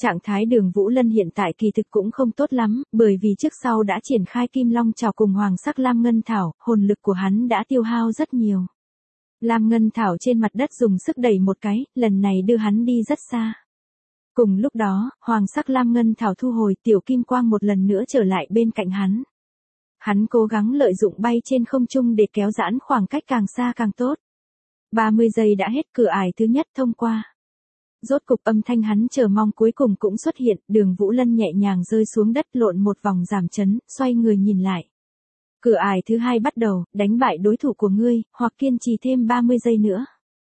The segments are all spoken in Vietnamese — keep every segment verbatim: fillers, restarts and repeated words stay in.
Trạng thái Đường Vũ Lân hiện tại kỳ thực cũng không tốt lắm, bởi vì trước sau đã triển khai Kim Long Chảo cùng Hoàng sắc Lam Ngân Thảo, hồn lực của hắn đã tiêu hao rất nhiều. Lam Ngân Thảo trên mặt đất dùng sức đẩy một cái, lần này đưa hắn đi rất xa. Cùng lúc đó, Hoàng sắc Lam Ngân Thảo thu hồi, tiểu kim quang một lần nữa trở lại bên cạnh hắn. Hắn cố gắng lợi dụng bay trên không trung để kéo giãn khoảng cách càng xa càng tốt. ba mươi giây đã hết, cửa ải thứ nhất thông qua. Rốt cục âm thanh hắn chờ mong cuối cùng cũng xuất hiện, Đường Vũ Lân nhẹ nhàng rơi xuống đất lộn một vòng giảm chấn, xoay người nhìn lại. Cửa ải thứ hai bắt đầu, đánh bại đối thủ của ngươi, hoặc kiên trì thêm ba mươi giây nữa.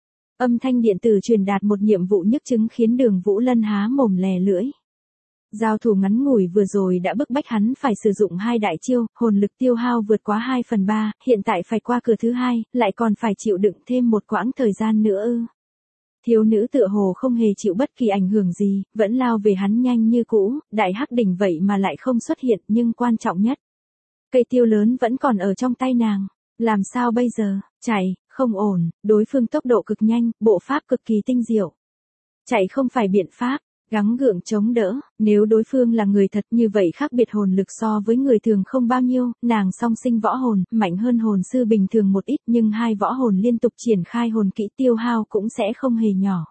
Âm thanh điện tử truyền đạt một nhiệm vụ nhức chứng khiến Đường Vũ Lân há mồm lè lưỡi. Giao thủ ngắn ngủi vừa rồi đã bức bách hắn phải sử dụng hai đại chiêu, hồn lực tiêu hao vượt quá hai phần ba, hiện tại phải qua cửa thứ hai, lại còn phải chịu đựng thêm một quãng thời gian nữa ư. Thiếu nữ tựa hồ không hề chịu bất kỳ ảnh hưởng gì, vẫn lao về hắn nhanh như cũ, đại hắc đỉnh vậy mà lại không xuất hiện, nhưng quan trọng nhất. Cây tiêu lớn vẫn còn ở trong tay nàng. Làm sao bây giờ? Chạy, không ổn, đối phương tốc độ cực nhanh, bộ pháp cực kỳ tinh diệu. Chạy không phải biện pháp, gắng gượng chống đỡ, nếu đối phương là người thật như vậy khác biệt hồn lực so với người thường không bao nhiêu, nàng song sinh võ hồn, mạnh hơn hồn sư bình thường một ít nhưng hai võ hồn liên tục triển khai hồn kỹ tiêu hao cũng sẽ không hề nhỏ.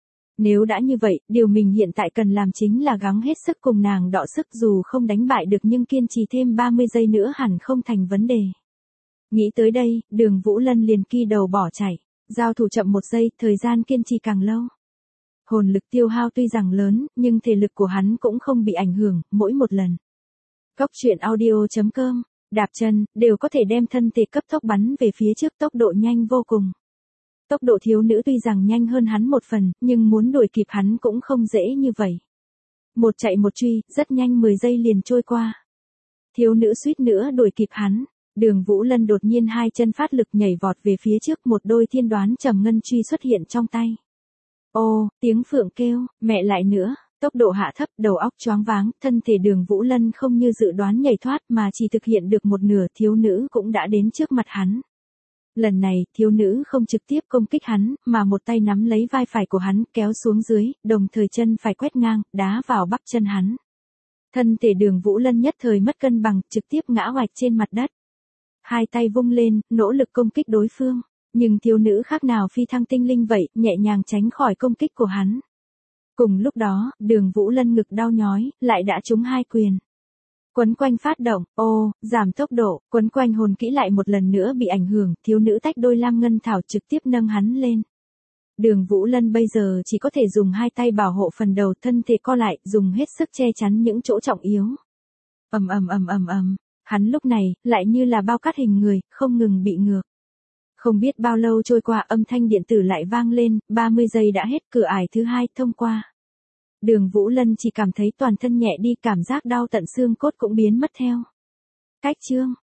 Nếu đã như vậy, điều mình hiện tại cần làm chính là gắng hết sức cùng nàng đọ sức dù không đánh bại được nhưng kiên trì thêm ba mươi giây nữa hẳn không thành vấn đề. Nghĩ tới đây, Đường Vũ Lân liền ki đầu bỏ chạy, giao thủ chậm một giây, thời gian kiên trì càng lâu. Hồn lực tiêu hao tuy rằng lớn, nhưng thể lực của hắn cũng không bị ảnh hưởng, mỗi một lần. Cốc truyện audio chấm com, đạp chân, đều có thể đem thân thể cấp tốc bắn về phía trước tốc độ nhanh vô cùng. Tốc độ thiếu nữ tuy rằng nhanh hơn hắn một phần, nhưng muốn đuổi kịp hắn cũng không dễ như vậy. Một chạy một truy, rất nhanh mười giây liền trôi qua. Thiếu nữ suýt nữa đuổi kịp hắn. Đường Vũ Lân đột nhiên hai chân phát lực nhảy vọt về phía trước, một đôi thiên đoán trầm ngân truy xuất hiện trong tay. Ô, tiếng phượng kêu, mẹ lại nữa, tốc độ hạ thấp, đầu óc choáng váng, thân thể Đường Vũ Lân không như dự đoán nhảy thoát mà chỉ thực hiện được một nửa, thiếu nữ cũng đã đến trước mặt hắn. Lần này, thiếu nữ không trực tiếp công kích hắn, mà một tay nắm lấy vai phải của hắn, kéo xuống dưới, đồng thời chân phải quét ngang, đá vào bắp chân hắn. Thân thể Đường Vũ Lân nhất thời mất cân bằng, trực tiếp ngã oạch trên mặt đất. Hai tay vung lên, nỗ lực công kích đối phương. Nhưng thiếu nữ khác nào phi thăng tinh linh vậy, nhẹ nhàng tránh khỏi công kích của hắn. Cùng lúc đó, Đường Vũ Lân ngực đau nhói, lại đã trúng hai quyền. Quấn quanh phát động, ô, giảm tốc độ, quấn quanh hồn kỹ lại một lần nữa bị ảnh hưởng, thiếu nữ tách đôi lam ngân thảo trực tiếp nâng hắn lên. Đường Vũ Lân bây giờ chỉ có thể dùng hai tay bảo hộ phần đầu, thân thể co lại, dùng hết sức che chắn những chỗ trọng yếu. Ầm ầm ầm ầm ầm, hắn lúc này, lại như là bao cát hình người, không ngừng bị ngược. Không biết bao lâu trôi qua, âm thanh điện tử lại vang lên, ba mươi giây đã hết, cửa ải thứ hai thông qua. Đường Vũ Lân chỉ cảm thấy toàn thân nhẹ đi, cảm giác đau tận xương cốt cũng biến mất theo. Cách chương